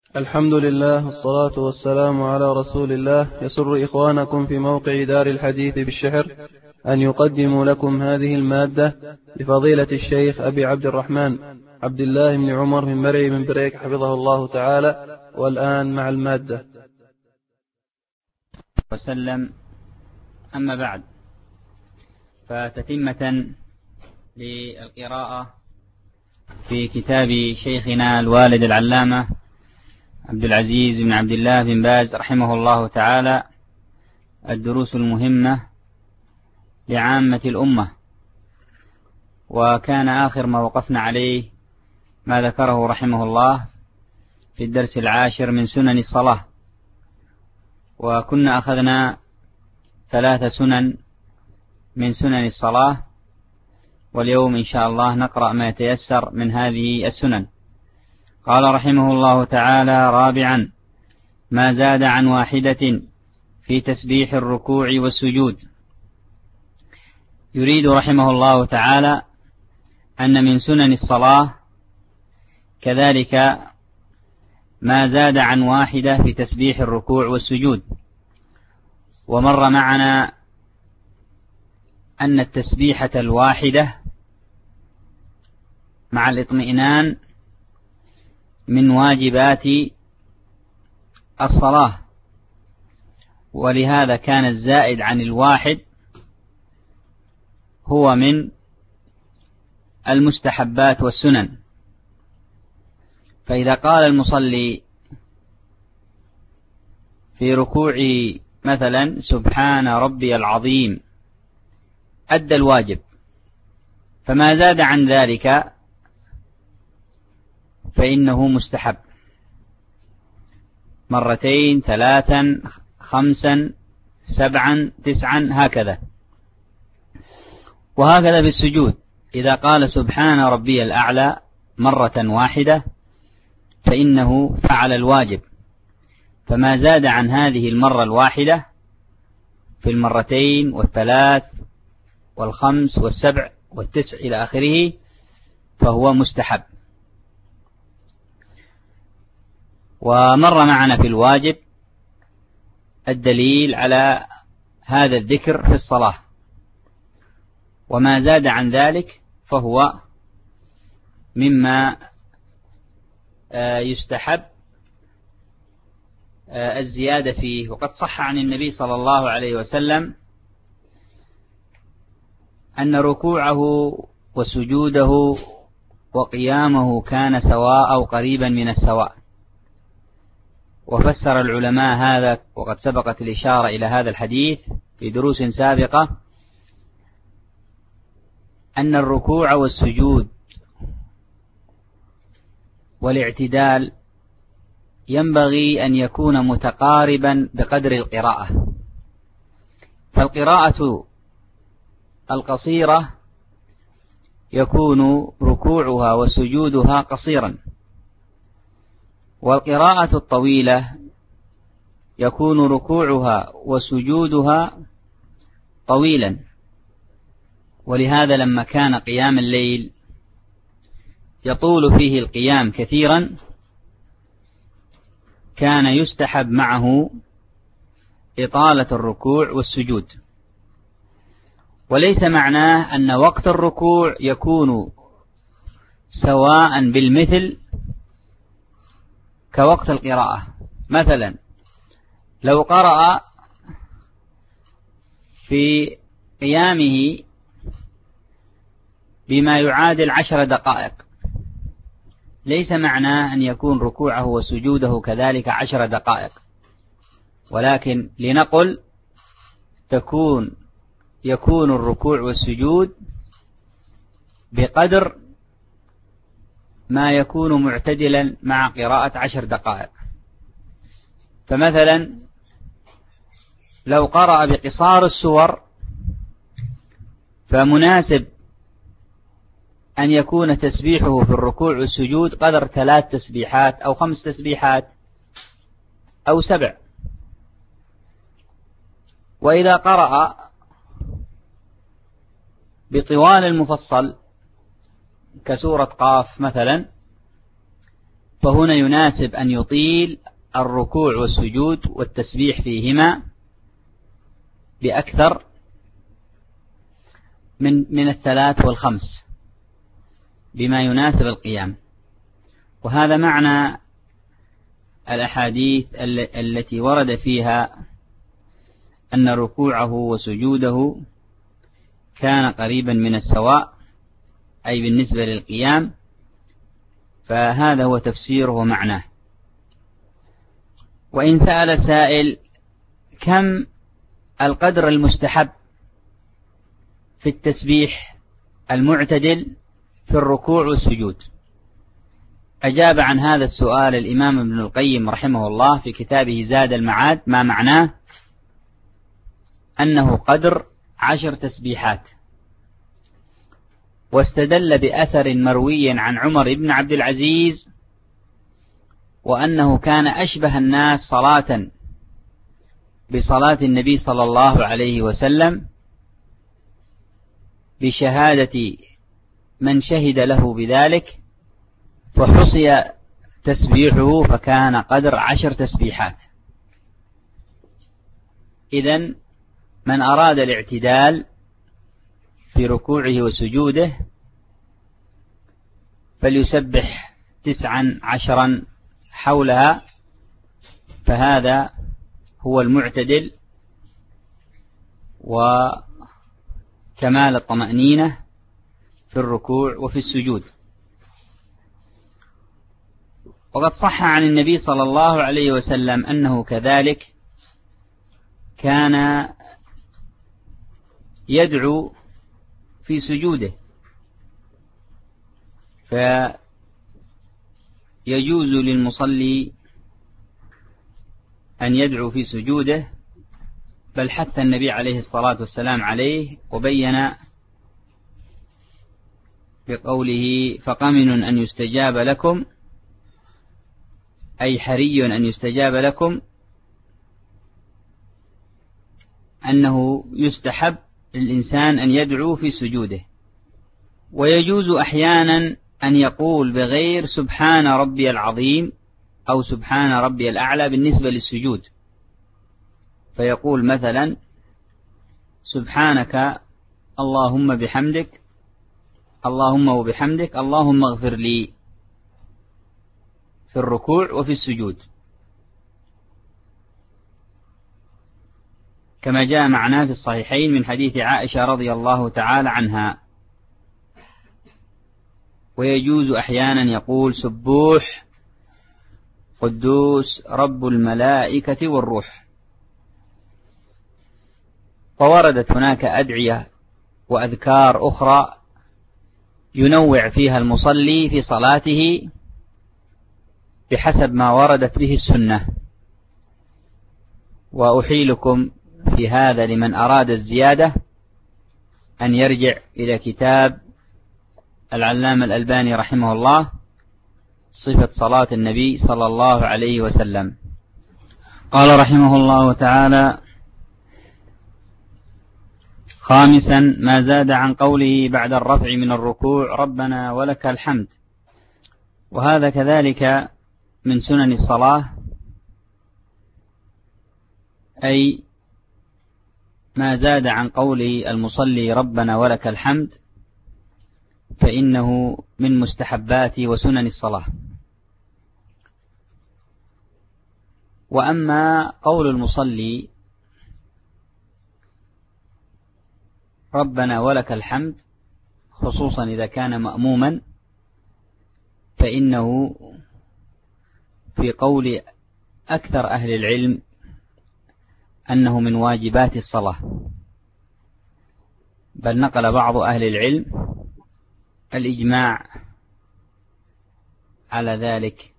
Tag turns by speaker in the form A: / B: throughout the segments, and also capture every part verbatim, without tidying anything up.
A: الحمد لله والصلاة والسلام على رسول الله. يسر إخوانكم في موقع دار الحديث بالشحر أن يقدموا لكم هذه المادة لفضيلة الشيخ أبي عبد الرحمن عبد الله بن عمر من مرعي من بريك حفظه الله تعالى. والآن مع المادة.
B: وسلم. أما بعد، فتتمة للقراءة في كتاب شيخنا الوالد العلامة عبد العزيز بن عبد الله بن باز رحمه الله تعالى، الدروس المهمة لعامة الأمة. وكان آخر ما وقفنا عليه ما ذكره رحمه الله في الدرس العاشر من سنن الصلاة، وكنا أخذنا ثلاث سنن من سنن الصلاة، واليوم إن شاء الله نقرأ ما يتيسر من هذه السنن. قال رحمه الله تعالى: رابعا، ما زاد عن واحدة في تسبيح الركوع والسجود. يريد رحمه الله تعالى أن من سنن الصلاة كذلك ما زاد عن واحدة في تسبيح الركوع والسجود. ومر معنا أن التسبيحة الواحدة مع الاطمئنان من واجبات الصلاة، ولهذا كان الزائد عن الواحد هو من المستحبات والسنن. فإذا قال المصلي في ركوعه مثلا سبحان ربي العظيم، أدى الواجب، فما زاد عن ذلك فإنه مستحب، مرتين ثلاثا خمسا سبعا تسعا هكذا. وهكذا في السجود، إذا قال سبحان ربي الأعلى مرة واحدة فإنه فعل الواجب، فما زاد عن هذه المرة الواحدة في المرتين والثلاث والخمس والسبع والتسع إلى آخره فهو مستحب. ومر معنا في الواجب الدليل على هذا الذكر في الصلاة، وما زاد عن ذلك فهو مما يستحب الزيادة فيه. وقد صح عن النبي صلى الله عليه وسلم أن ركوعه وسجوده وقيامه كان سواء أو قريبا من السواء. وفسر العلماء هذا، وقد سبقت الإشارة إلى هذا الحديث في دروس سابقة، أن الركوع والسجود والاعتدال ينبغي أن يكون متقاربا بقدر القراءة. فالقراءة القصيرة يكون ركوعها وسجودها قصيرا، والقراءة الطويلة يكون ركوعها وسجودها طويلا. ولهذا لما كان قيام الليل يطول فيه القيام كثيرا كان يستحب معه إطالة الركوع والسجود. وليس معناه أن وقت الركوع يكون سواء بالمثل كوقت القراءة. مثلا لو قرأ في قيامه بما يعادل عشر دقائق، ليس معناه أن يكون ركوعه وسجوده كذلك عشر دقائق، ولكن لنقل تكون يكون الركوع والسجود بقدر ما يكون معتدلا مع قراءة عشر دقائق. فمثلا لو قرأ بقصار السور فمناسب أن يكون تسبيحه في الركوع والسجود قدر ثلاث تسبيحات أو خمس تسبيحات أو سبع. وإذا قرأ بطوال المفصل كسورة قاف مثلا فهنا يناسب أن يطيل الركوع والسجود والتسبيح فيهما بأكثر من من الثلاث والخمس بما يناسب القيام. وهذا معنى الأحاديث التي ورد فيها أن ركوعه وسجوده كان قريبا من السواء، أي بالنسبة للقيام، فهذا هو تفسيره ومعناه. وإن سأل سائل كم القدر المستحب في التسبيح المعتدل في الركوع والسجود، أجاب عن هذا السؤال الإمام ابن القيم رحمه الله في كتابه زاد المعاد، ما معناه أنه قدر عشر تسبيحات، واستدل بأثر مروي عن عمر بن عبد العزيز وأنه كان أشبه الناس صلاة بصلاة النبي صلى الله عليه وسلم بشهادة من شهد له بذلك، فحصي تسبيحه فكان قدر عشر تسبيحات. إذن من أراد الاعتدال في ركوعه وسجوده فليسبح تسعا عشرا حولها، فهذا هو المعتدل وكمال الطمأنينة في الركوع وفي السجود. وقد صح عن النبي صلى الله عليه وسلم أنه كذلك كان يدعو في سجوده، فيجوز للمصلي أن يدعو في سجوده، بل حث النبي عليه الصلاة والسلام عليه وبين بقوله فقمن أن يستجاب لكم، أي حري أن يستجاب لكم، أنه يستحب للإنسان أن يدعو في سجوده. ويجوز أحيانا أن يقول بغير سبحان ربي العظيم أو سبحان ربي الأعلى بالنسبة للسجود، فيقول مثلا سبحانك اللهم بحمدك اللهم وبحمدك اللهم اغفر لي في الركوع وفي السجود، كما جاء معناه في الصحيحين من حديث عائشة رضي الله تعالى عنها. ويجوز أحيانا يقول سبوح قدوس رب الملائكة والروح. ووردت هناك أدعية وأذكار أخرى ينوع فيها المصلي في صلاته بحسب ما وردت به السنة. وأحيلكم في هذا لمن أراد الزيادة أن يرجع إلى كتاب العلامة الألباني رحمه الله صفة صلاة النبي صلى الله عليه وسلم. قال رحمه الله تعالى: خامسا ما زاد عن قوله بعد الرفع من الركوع ربنا ولك الحمد. وهذا كذلك من سنن الصلاة، أي ما زاد عن قول المصلي ربنا ولك الحمد فإنه من مستحبات وسنن الصلاة. وأما قول المصلي ربنا ولك الحمد خصوصا إذا كان مأموما فإنه في قول أكثر أهل العلم أنه من واجبات الصلاة، بل نقل بعض أهل العلم الإجماع على ذلك.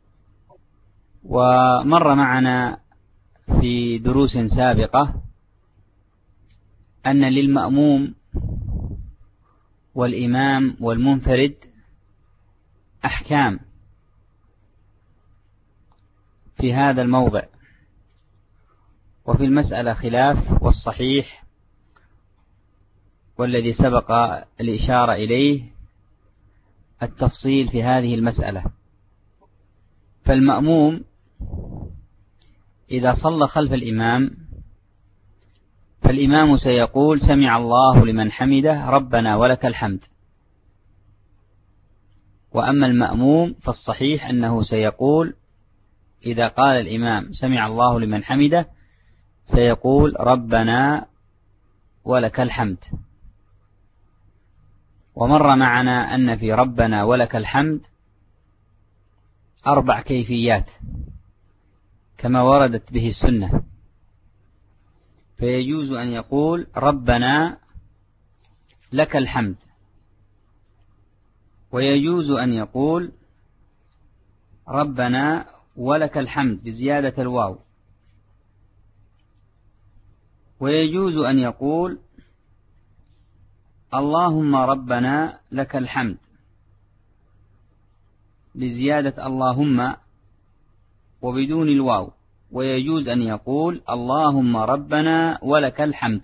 B: ومر معنا في دروس سابقة أن للمأموم والإمام والمنفرد أحكام في هذا الموضع، وفي المسألة خلاف، والصحيح والذي سبق الإشارة إليه التفصيل في هذه المسألة. فالمأموم إذا صلى خلف الإمام فالإمام سيقول سمع الله لمن حمده ربنا ولك الحمد. وأما المأموم فالصحيح أنه سيقول إذا قال الإمام سمع الله لمن حمده سيقول ربنا ولك الحمد. ومر معنا أن في ربنا ولك الحمد أربع كيفيات كما وردت به السنة، فيجوز أن يقول ربنا لك الحمد، ويجوز أن يقول ربنا ولك الحمد بزيادة الواو، ويجوز أن يقول اللهم ربنا لك الحمد بزيادة اللهم وبدون الواو، ويجوز أن يقول اللهم ربنا ولك الحمد.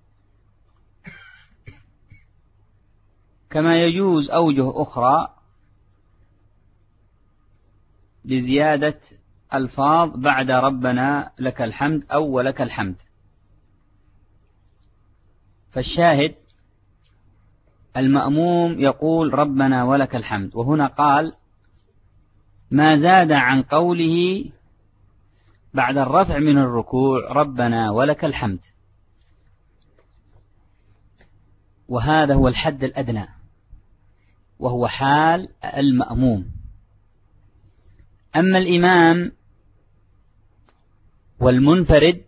B: كما يجوز أوجه أخرى بزيادة ألفاظ بعد ربنا لك الحمد أو ولك الحمد. فالشاهد المأموم يقول ربنا ولك الحمد، وهنا قال ما زاد عن قوله بعد الرفع من الركوع ربنا ولك الحمد، وهذا هو الحد الأدنى وهو حال المأموم. أما الإمام والمنفرد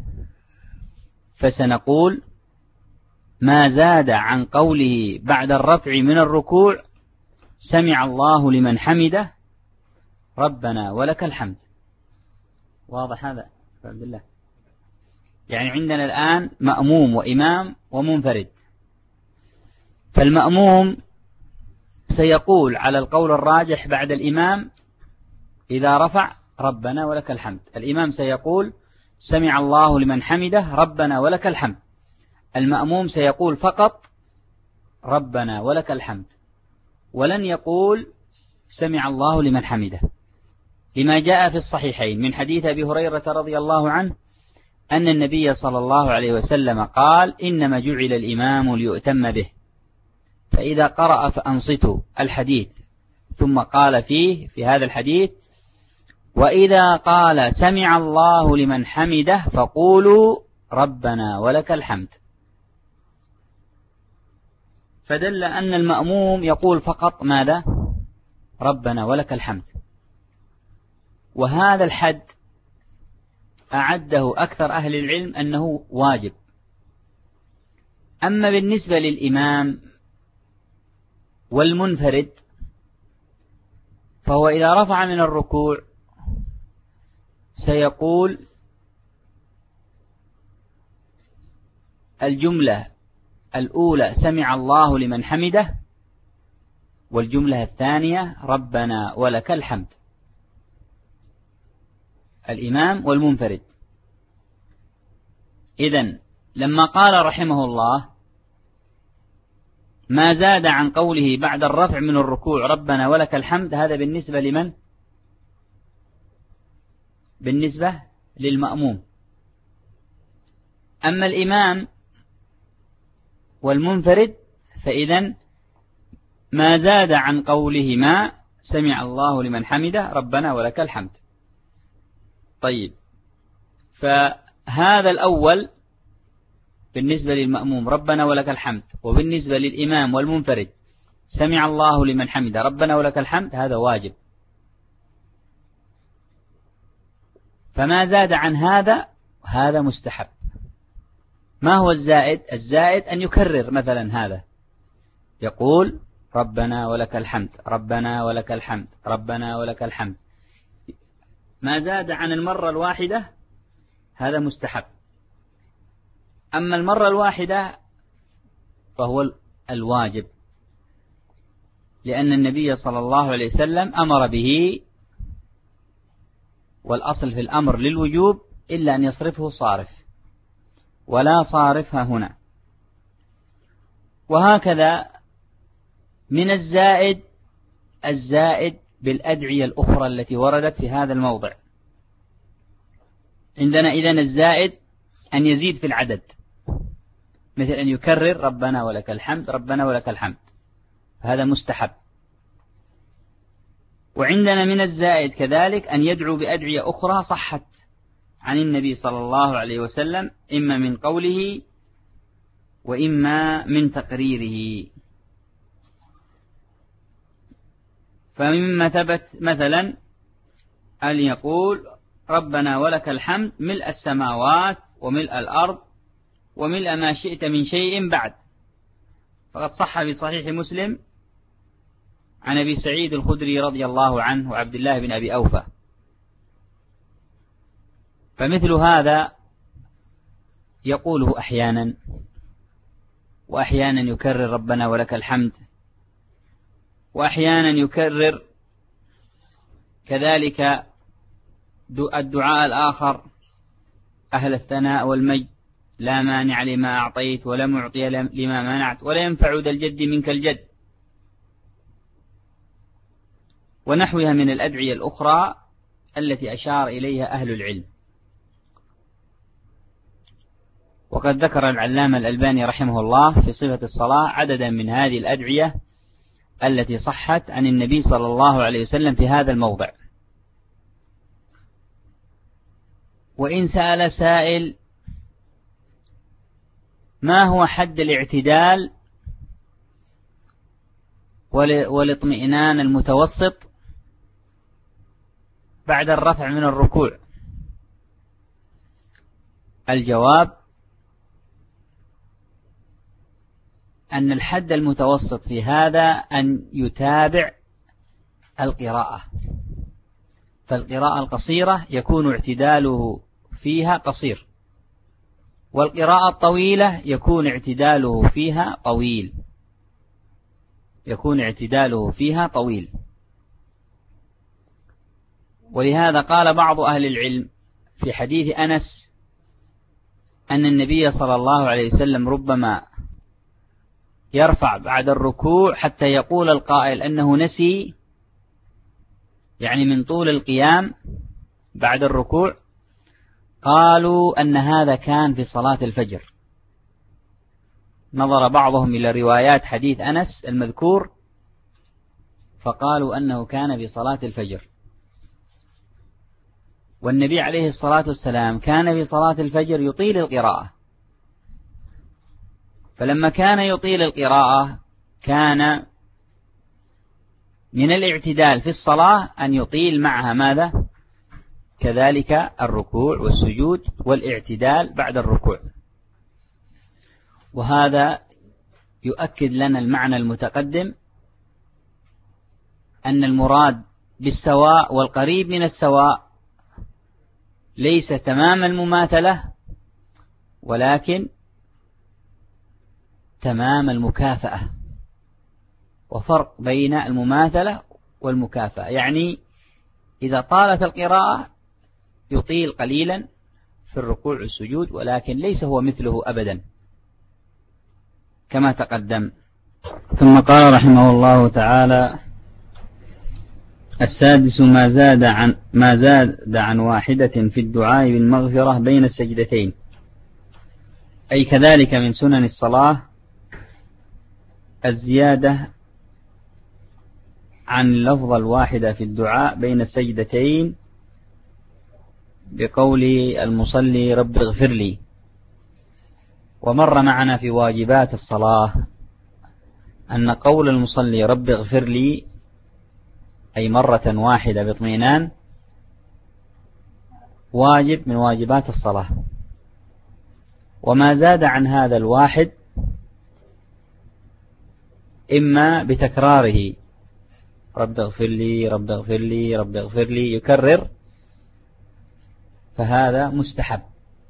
B: فسنقول ما زاد عن قوله بعد الرفع من الركوع سمع الله لمن حمده ربنا ولك الحمد. واضح هذا عبد الله؟ يعني عندنا الآن مأموم وإمام ومنفرد، فالمأموم سيقول على القول الراجح بعد الإمام إذا رفع ربنا ولك الحمد، الإمام سيقول سمع الله لمن حمده ربنا ولك الحمد، المأموم سيقول فقط ربنا ولك الحمد ولن يقول سمع الله لمن حمده، لما جاء في الصحيحين من حديث أبي هريرة رضي الله عنه أن النبي صلى الله عليه وسلم قال إنما جعل الإمام ليؤتم به، فإذا قرأ فأنصتوا الحديث، ثم قال فيه في هذا الحديث وإذا قال سمع الله لمن حمده فقولوا ربنا ولك الحمد. فدل أن المأموم يقول فقط ماذا؟ ربنا ولك الحمد. وهذا الحد أعده أكثر أهل العلم أنه واجب. أما بالنسبة للإمام والمنفرد فهو إذا رفع من الركوع سيقول الجملة الأولى سمع الله لمن حمده، والجملة الثانية ربنا ولك الحمد، الإمام والمنفرد. إذن لما قال رحمه الله ما زاد عن قوله بعد الرفع من الركوع ربنا ولك الحمد، هذا بالنسبة لمن؟ بالنسبة للمأموم. أما الإمام والمنفرد فإذن ما زاد عن قولهما سمع الله لمن حمده ربنا ولك الحمد. طيب، فهذا الأول بالنسبة للمأموم ربنا ولك الحمد، وبالنسبة للإمام والمنفرد سمع الله لمن حمده ربنا ولك الحمد، هذا واجب. فما زاد عن هذا هذا مستحب. ما هو الزائد؟ الزائد أن يكرر مثلا هذا، يقول ربنا ولك الحمد ربنا ولك الحمد ربنا ولك الحمد. ما زاد عن المرة الواحدة هذا مستحب. أما المرة الواحدة فهو الواجب، لأن النبي صلى الله عليه وسلم أمر به، والأصل في الأمر للوجوب إلا أن يصرفه صارف، ولا صارفها هنا. وهكذا من الزائد الزائد بالأدعية الأخرى التي وردت في هذا الموضع. عندنا إذن الزائد أن يزيد في العدد، مثل أن يكرر ربنا ولك الحمد ربنا ولك الحمد، هذا مستحب. وعندنا من الزائد كذلك أن يدعو بأدعية أخرى صحت عن النبي صلى الله عليه وسلم، إما من قوله وإما من تقريره. فمما ثبت مثلا أن يقول ربنا ولك الحمد ملء السماوات وملء الأرض وملء ما شئت من شيء بعد، فقد صح في صحيح مسلم عن أبي سعيد الخدري رضي الله عنه وعبد الله بن أبي أوفى. فمثل هذا يقوله أحيانا، وأحيانا يكرر ربنا ولك الحمد، وأحيانا يكرر كذلك الدعاء الآخر أهل الثناء والمجد لا مانع لما أعطيت ولا معطي لما منعت ولا ينفع ذا الجد منك الجد، ونحوها من الأدعية الأخرى التي أشار إليها أهل العلم. وقد ذكر العلامة الألباني رحمه الله في صفة الصلاة عددا من هذه الأدعية التي صحت عن النبي صلى الله عليه وسلم في هذا الموضع. وإن سأل سائل ما هو حد الاعتدال والاطمئنان المتوسط بعد الرفع من الركوع؟ الجواب أن الحد المتوسط في هذا أن يتابع القراءة، فالقراءة القصيرة يكون اعتداله فيها قصير، والقراءة الطويلة يكون اعتداله فيها طويل يكون اعتداله فيها طويل. ولهذا قال بعض أهل العلم في حديث أنس أن النبي صلى الله عليه وسلم ربما يرفع بعد الركوع حتى يقول القائل أنه نسي، يعني من طول القيام بعد الركوع. قالوا أن هذا كان في صلاة الفجر، نظر بعضهم إلى روايات حديث أنس المذكور فقالوا أنه كان في صلاة الفجر، والنبي عليه الصلاة والسلام كان في صلاة الفجر يطيل القراءة، فلما كان يطيل القراءة كان من الاعتدال في الصلاة أن يطيل معها ماذا؟ كذلك الركوع والسجود والاعتدال بعد الركوع. وهذا يؤكد لنا المعنى المتقدم أن المراد بالسواء والقريب من السواء ليس تمام المماثلة، ولكن تمام المكافأة، وفرق بين المماثلة والمكافأة. يعني إذا طالت القراءة يطيل قليلا في الركوع والسجود، ولكن ليس هو مثله أبدا كما تقدم. ثم قال رحمه الله تعالى: السادس ما زاد عن ما زاد عن واحدة في الدعاء بالمغفرة بين السجدتين، أي كذلك من سنن الصلاة الزيادة عن اللفظة الواحدة في الدعاء بين السجدتين بقول المصلي رب اغفر لي. ومر معنا في واجبات الصلاة أن قول المصلي رب اغفر لي أي مرة واحدة باطمئنان واجب من واجبات الصلاة، وما زاد عن هذا الواحد إما بتكراره رب اغفر لي رب اغفر لي رب اغفر لي يكرر، فهذا مستحب.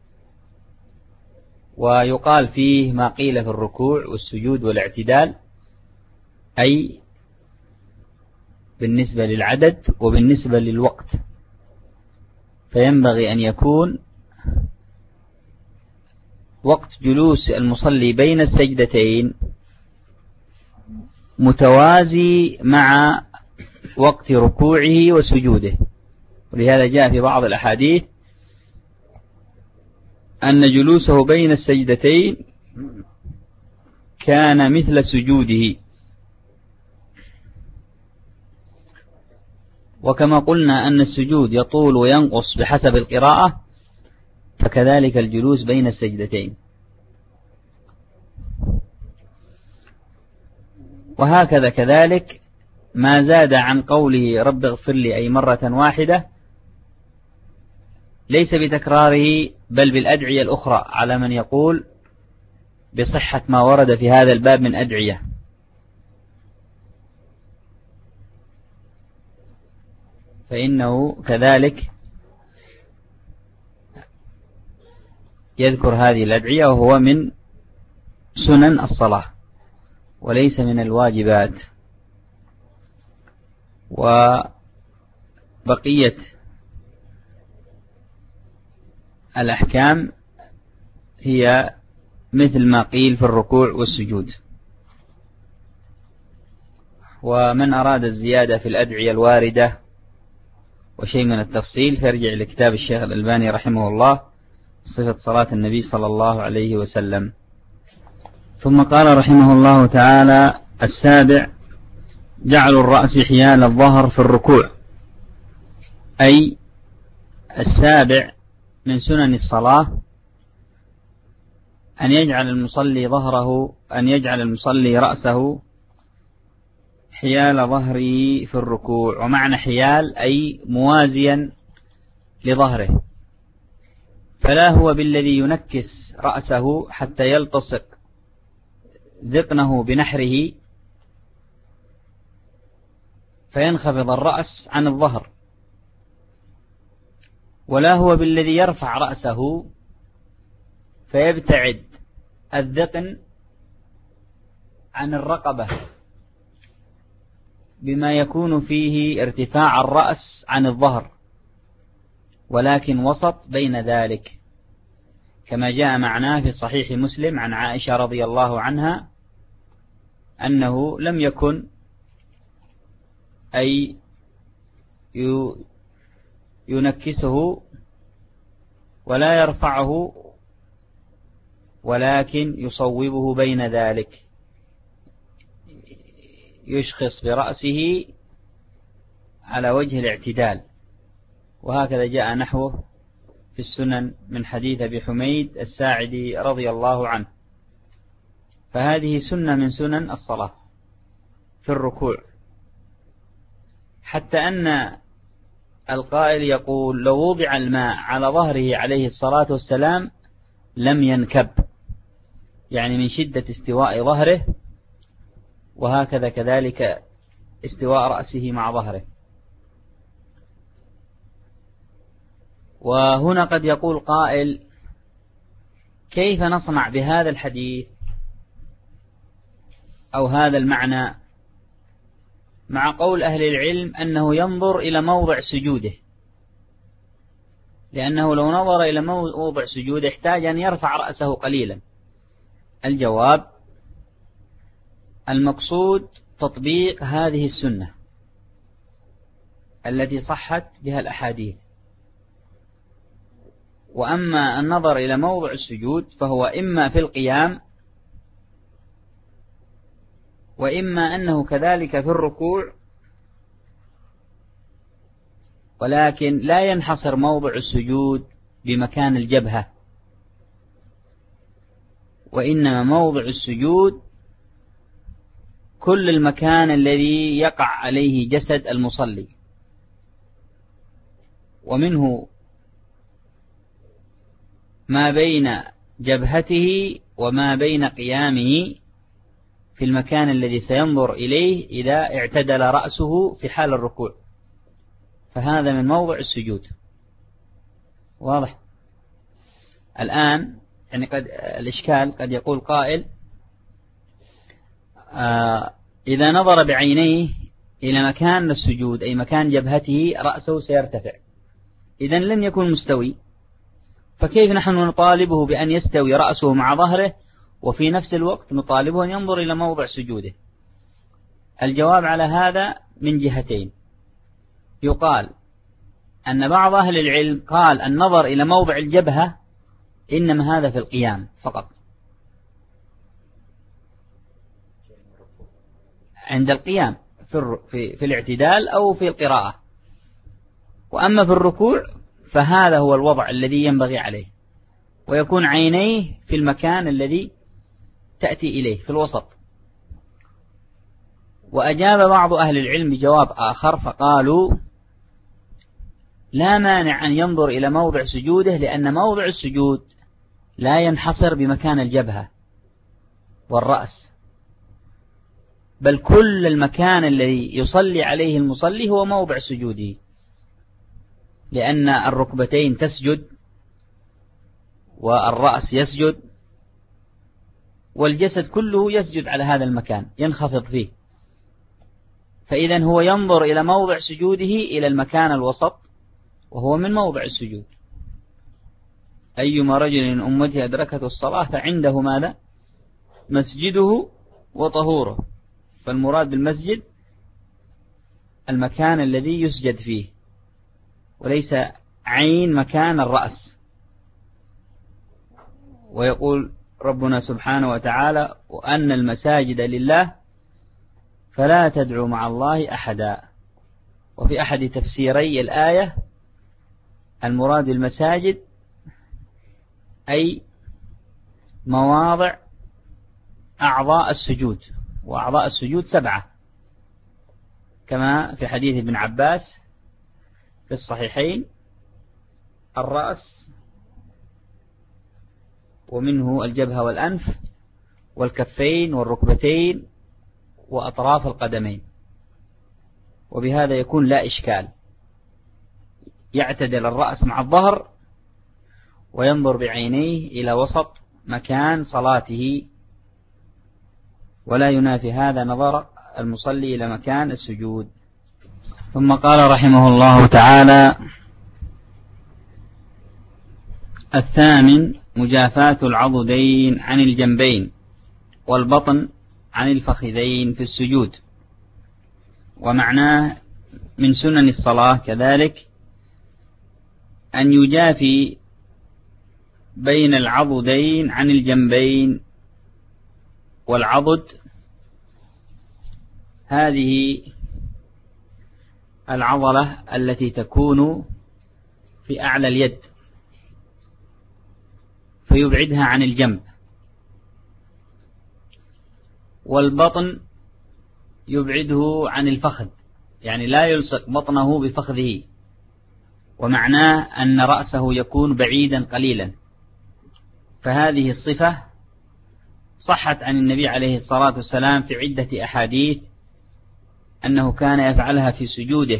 B: ويقال فيه ما قيل في الركوع والسجود والاعتدال، أي بالنسبة للعدد وبالنسبة للوقت، فينبغي أن يكون وقت جلوس المصلي بين السجدتين متوازي مع وقت ركوعه وسجوده. ولهذا جاء في بعض الأحاديث أن جلوسه بين السجدتين كان مثل سجوده. وكما قلنا أن السجود يطول وينقص بحسب القراءة، فكذلك الجلوس بين السجدتين. وهكذا كذلك ما زاد عن قوله رب اغفر لي أي مرة واحدة ليس بتكراره بل بالأدعية الأخرى، على من يقول بصحة ما ورد في هذا الباب من أدعية. فإنه كذلك يذكر هذه الأدعية، وهو من سنن الصلاة وليس من الواجبات. وبقية الأحكام هي مثل ما قيل في الركوع والسجود. ومن أراد الزيادة في الأدعية الواردة وشيء من التفصيل فيرجع لكتاب الشيخ الألباني رحمه الله صفة صلاة النبي صلى الله عليه وسلم. ثم قال رحمه الله تعالى: السابع جعل الرأس حيال الظهر في الركوع. أي السابع من سنن الصلاة أن يجعل المصلي ظهره أن يجعل المصلي رأسه حيال ظهره في الركوع. ومعنى حيال أي موازيا لظهره، فلا هو بالذي ينكس رأسه حتى يلتصق ذقنه بنحره فينخفض الرأس عن الظهر، ولا هو بالذي يرفع رأسه فيبتعد الذقن عن الرقبة بما يكون فيه ارتفاع الرأس عن الظهر، ولكن وسط بين ذلك، كما جاء معناه في صحيح مسلم عن عائشة رضي الله عنها أنه لم يكن أي ينكسه ولا يرفعه، ولكن يصوبه بين ذلك، يشخص برأسه على وجه الاعتدال. وهكذا جاء نحوه في السنن من حديث أبي حميد الساعدي رضي الله عنه. فهذه سنة من سنن الصلاة في الركوع، حتى أن القائل يقول لو وضع الماء على ظهره عليه الصلاة والسلام لم ينكب، يعني من شدة استواء ظهره، وهكذا كذلك استواء رأسه مع ظهره. وهنا قد يقول قائل كيف نصنع بهذا الحديث أو هذا المعنى مع قول أهل العلم أنه ينظر إلى موضع سجوده، لأنه لو نظر إلى موضع سجوده احتاج أن يرفع رأسه قليلا. الجواب: المقصود تطبيق هذه السنة التي صحت بها الأحاديث. وأما النظر إلى موضع السجود فهو إما في القيام، وإما أنه كذلك في الركوع، ولكن لا ينحصر موضع السجود بمكان الجبهة، وإنما موضع السجود كل المكان الذي يقع عليه جسد المصلي، ومنه ما بين جبهته وما بين قيامه في المكان الذي سينظر إليه إذا اعتدل رأسه في حال الركوع، فهذا من موضع السجود. واضح؟ الآن يعني قد الإشكال قد يقول قائل آه إذا نظر بعينيه إلى مكان السجود أي مكان جبهته رأسه سيرتفع، إذن لن يكون مستوي، فكيف نحن نطالبه بأن يستوي رأسه مع ظهره وفي نفس الوقت نطالبه أن ينظر إلى موضع سجوده؟ الجواب على هذا من جهتين. يقال أن بعض أهل العلم قال النظر إلى موضع الجبهة إنما هذا في القيام فقط، عند القيام في, في, في الاعتدال أو في القراءة، وأما في الركوع فهذا هو الوضع الذي ينبغي عليه، ويكون عينيه في المكان الذي تأتي إليه في الوسط. وأجاب بعض أهل العلم بجواب آخر فقالوا لا مانع أن ينظر إلى موضع سجوده، لأن موضع السجود لا ينحصر بمكان الجبهة والرأس، بل كل المكان الذي يصلي عليه المصلي هو موضع سجوده، لأن الركبتين تسجد والرأس يسجد والجسد كله يسجد على هذا المكان ينخفض فيه، فإذا هو ينظر إلى موضع سجوده إلى المكان الوسط وهو من موضع السجود. أيما رجل من أمته أدركته الصلاة فعنده ماذا؟ مسجده وطهوره، فالمراد بالمسجد المكان الذي يسجد فيه وليس عين مكان الرأس. ويقول ربنا سبحانه وتعالى وأن المساجد لله فلا تدعوا مع الله أحدا. وفي أحد تفسيري الآية المراد بالمساجد أي مواضع أعضاء السجود، وأعضاء السجود سبعة كما في حديث ابن عباس في الصحيحين: الرأس ومنه الجبهة والأنف والكفين والركبتين وأطراف القدمين. وبهذا يكون لا إشكال، يعتدل الرأس مع الظهر وينظر بعينيه إلى وسط مكان صلاته، ولا ينافي هذا نظر المصلي إلى مكان السجود. ثم قال رحمه الله تعالى: الثامن مجافاة العضدين عن الجنبين والبطن عن الفخذين في السجود. ومعناه من سنن الصلاة كذلك أن يجافي بين العضدين عن الجنبين. والعضد هذه العضلة التي تكون في أعلى اليد فيبعدها عن الجنب، والبطن يبعده عن الفخذ، يعني لا يلصق بطنه بفخذه، ومعناه أن رأسه يكون بعيدا قليلا. فهذه الصفة صحت عن النبي عليه الصلاة والسلام في عدة أحاديث أنه كان يفعلها في سجوده،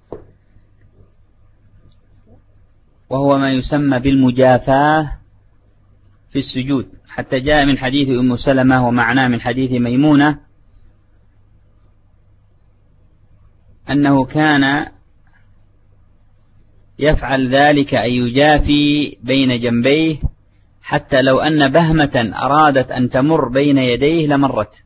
B: وهو ما يسمى بالمجافاة في السجود، حتى جاء من حديث أم سلمة ومعناه من حديث ميمونة أنه كان يفعل ذلك أن يجافي بين جنبيه حتى لو أن بهمة أرادت أن تمر بين يديه لمرت.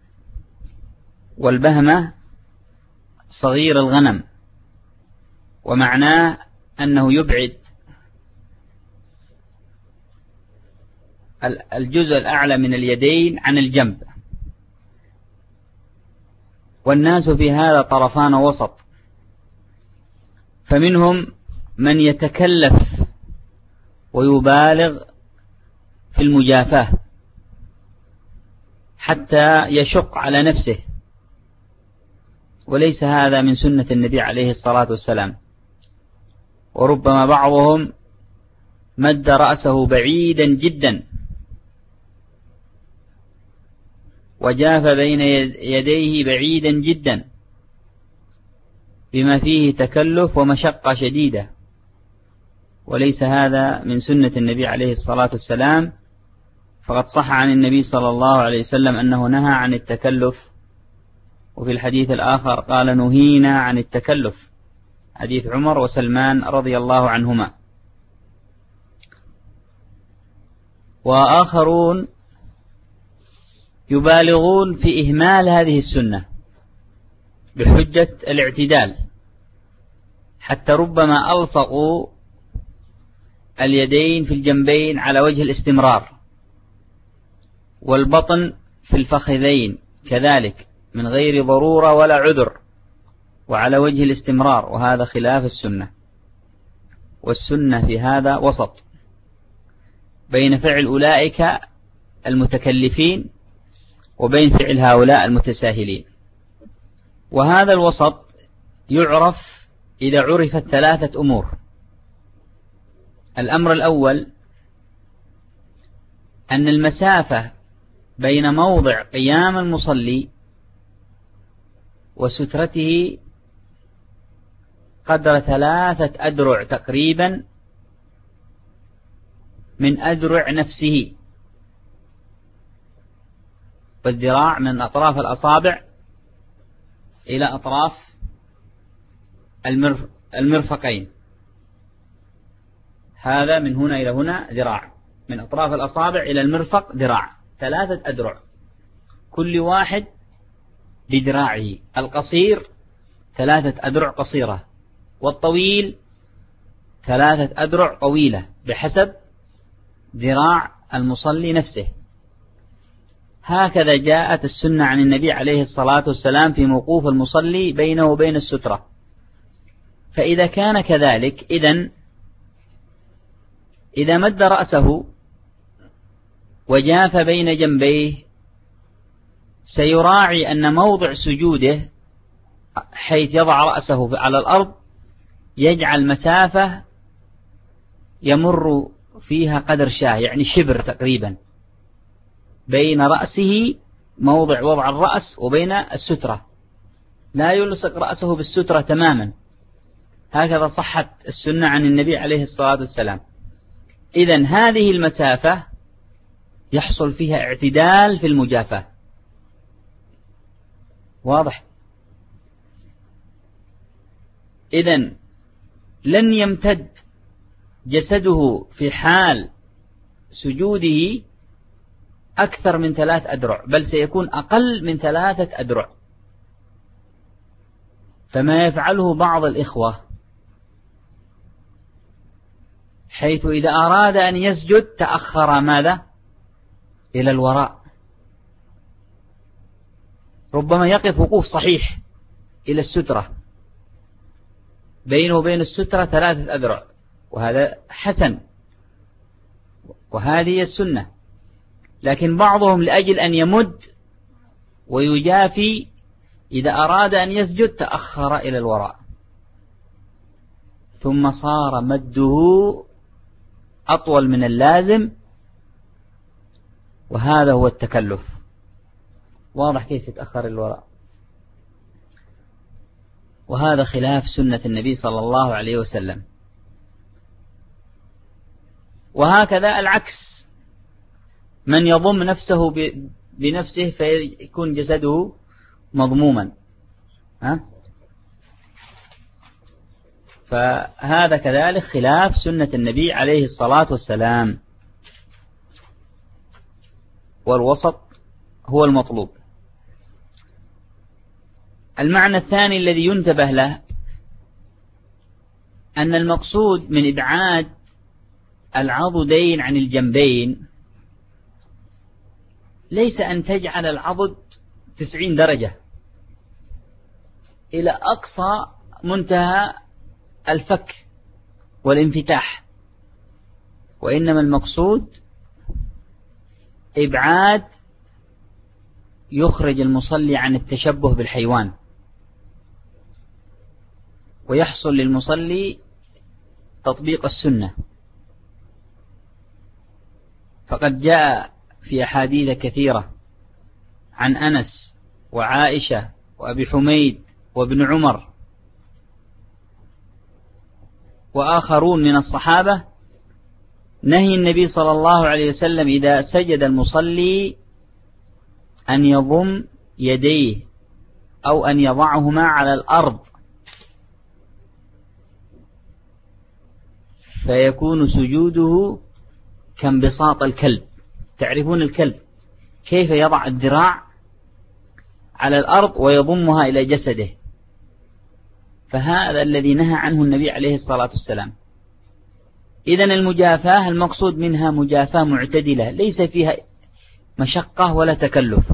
B: والبهمة صغير الغنم، ومعناه أنه يبعد الجزء الأعلى من اليدين عن الجنب. والناس في هذا طرفان وسط، فمنهم من يتكلف ويبالغ في المجافاة حتى يشق على نفسه، وليس هذا من سنة النبي عليه الصلاة والسلام. وربما بعضهم مد رأسه بعيدا جدا وجاف بين يديه بعيدا جدا بما فيه تكلف ومشقة شديدة، وليس هذا من سنة النبي عليه الصلاة والسلام. فقد صح عن النبي صلى الله عليه وسلم أنه نهى عن التكلف، وفي الحديث الآخر قال: نهينا عن التكلف، حديث عمر وسلمان رضي الله عنهما. وآخرون يبالغون في إهمال هذه السنة بحجة الاعتدال، حتى ربما ألصقوا اليدين في الجنبين على وجه الاستمرار، والبطن في الفخذين كذلك من غير ضرورة ولا عذر وعلى وجه الاستمرار، وهذا خلاف السنة. والسنة في هذا وسط بين فعل أولئك المتكلفين وبين فعل هؤلاء المتساهلين. وهذا الوسط يعرف إذا عرفت ثلاثة أمور. الأمر الأول أن المسافة بين موضع قيام المصلي وسترته قدر ثلاثة أذرع تقريبا من أذرع نفسه، والذراع من أطراف الأصابع إلى أطراف المرفقين، هذا من هنا إلى هنا ذراع، من أطراف الأصابع إلى المرفق ذراع، ثلاثة أذرع كل واحد بذراعه، القصير ثلاثة أذرع قصيرة، والطويل ثلاثة أذرع طويلة بحسب ذراع المصلي نفسه. هكذا جاءت السنة عن النبي عليه الصلاة والسلام في موقوف المصلي بينه وبين السترة. فإذا كان كذلك، إذن إذا مد رأسه وجاف بين جنبيه سيراعي أن موضع سجوده حيث يضع رأسه على الأرض يجعل مسافة يمر فيها قدر شاه، يعني شبر تقريبا، بين رأسه موضع وضع الرأس وبين السترة، لا يلصق رأسه بالسترة تماما. هكذا صحت السنة عن النبي عليه الصلاة والسلام. إذن هذه المسافة يحصل فيها اعتدال في المجافاة. واضح؟ إذن لن يمتد جسده في حال سجوده أكثر من ثلاث أذرع، بل سيكون أقل من ثلاثة أذرع. فما يفعله بعض الإخوة حيث إذا أراد أن يسجد تأخر ماذا؟ إلى الوراء، ربما يقف وقوف صحيح إلى السترة، بينه وبين السترة ثلاثة أذرع، وهذا حسن وهذه السنة. لكن بعضهم لأجل أن يمد ويجافي إذا أراد أن يسجد تأخر إلى الوراء، ثم صار مده أطول من اللازم، وهذا هو التكلف. واضح كيف يتأخر الوراء؟ وهذا خلاف سنة النبي صلى الله عليه وسلم. وهكذا العكس، من يضم نفسه بنفسه فيكون جسده مضموما، ها؟ فهذا كذلك خلاف سنة النبي عليه الصلاة والسلام. والوسط هو المطلوب. المعنى الثاني الذي ينتبه له أن المقصود من إبعاد العضدين عن الجنبين ليس أن تجعل العضد تسعين درجة إلى أقصى منتهى الفك والانفتاح، وإنما المقصود إبعاد يخرج المصلي عن التشبه بالحيوان، ويحصل للمصلي تطبيق السنة. فقد جاء في أحاديث كثيرة عن أنس وعائشة وأبي حميد وابن عمر وآخرون من الصحابة نهي النبي صلى الله عليه وسلم إذا سجد المصلي أن يضم يديه أو أن يضعهما على الأرض فيكون سجوده كانبساط الكلب. تعرفون الكلب كيف يضع الذراع على الأرض ويضمها إلى جسده، فهذا الذي نهى عنه النبي عليه الصلاة والسلام. إذن المجافاة المقصود منها مجافاة معتدلة ليس فيها مشقة ولا تكلف.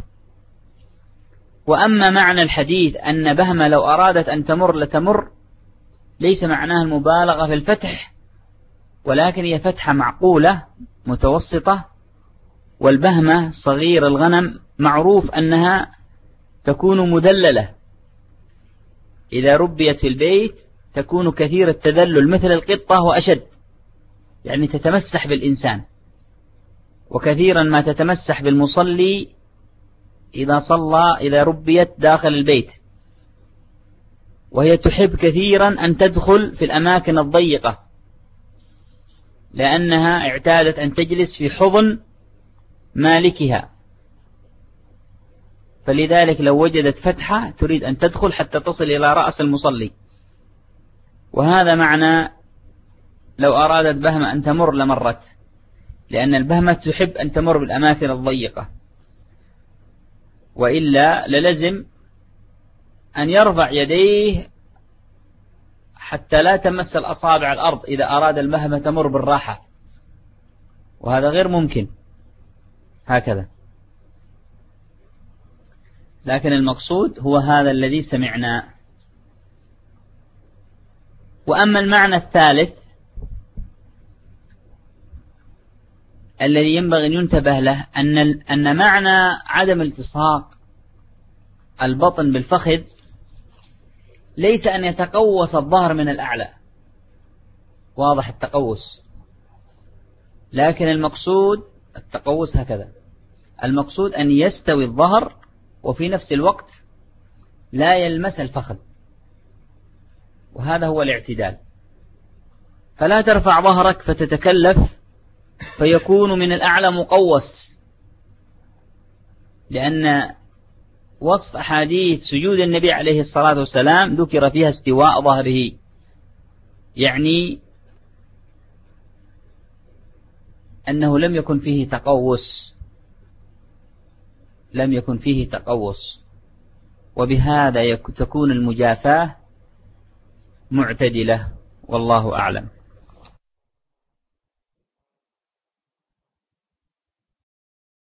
B: وأما معنى الحديث أن بهمة لو أرادت أن تمر لتمر ليس معناها المبالغة في الفتح، ولكن هي فتحة معقولة متوسطة. والبهمة صغير الغنم معروف أنها تكون مدللة، إذا ربيت في البيت تكون كثير التذلل مثل القطة وأشد، يعني تتمسح بالإنسان، وكثيرا ما تتمسح بالمصلي إذا صلى إذا ربيت داخل البيت. وهي تحب كثيرا أن تدخل في الأماكن الضيقة لأنها اعتادت أن تجلس في حضن مالكها، فلذلك لو وجدت فتحة تريد أن تدخل حتى تصل إلى رأس المصلي. وهذا معنى لو أرادت بهمة أن تمر لمرت، لأن البهمة تحب أن تمر بالأماكن الضيقة، وإلا للزم أن يرفع يديه حتى لا تمس الأصابع الأرض إذا أراد البهمة تمر بالراحة، وهذا غير ممكن هكذا. لكن المقصود هو هذا الذي سمعناه. وأما المعنى الثالث الذي ينبغي أن ينتبه له أن أن معنى عدم التصاق البطن بالفخذ ليس أن يتقوس الظهر من الأعلى، واضح التقوس، لكن المقصود التقوس هكذا، المقصود أن يستوي الظهر وفي نفس الوقت لا يلمس الفخذ، وهذا هو الاعتدال. فلا ترفع ظهرك فتتكلف فيكون من الأعلى مقوس، لأن وصف أحاديث سجود النبي عليه الصلاة والسلام ذكر فيها استواء ظهره، يعني أنه لم يكن فيه تقوس، لم يكن فيه تقوس، وبهذا تكون المجافاة معتدلة، والله أعلم.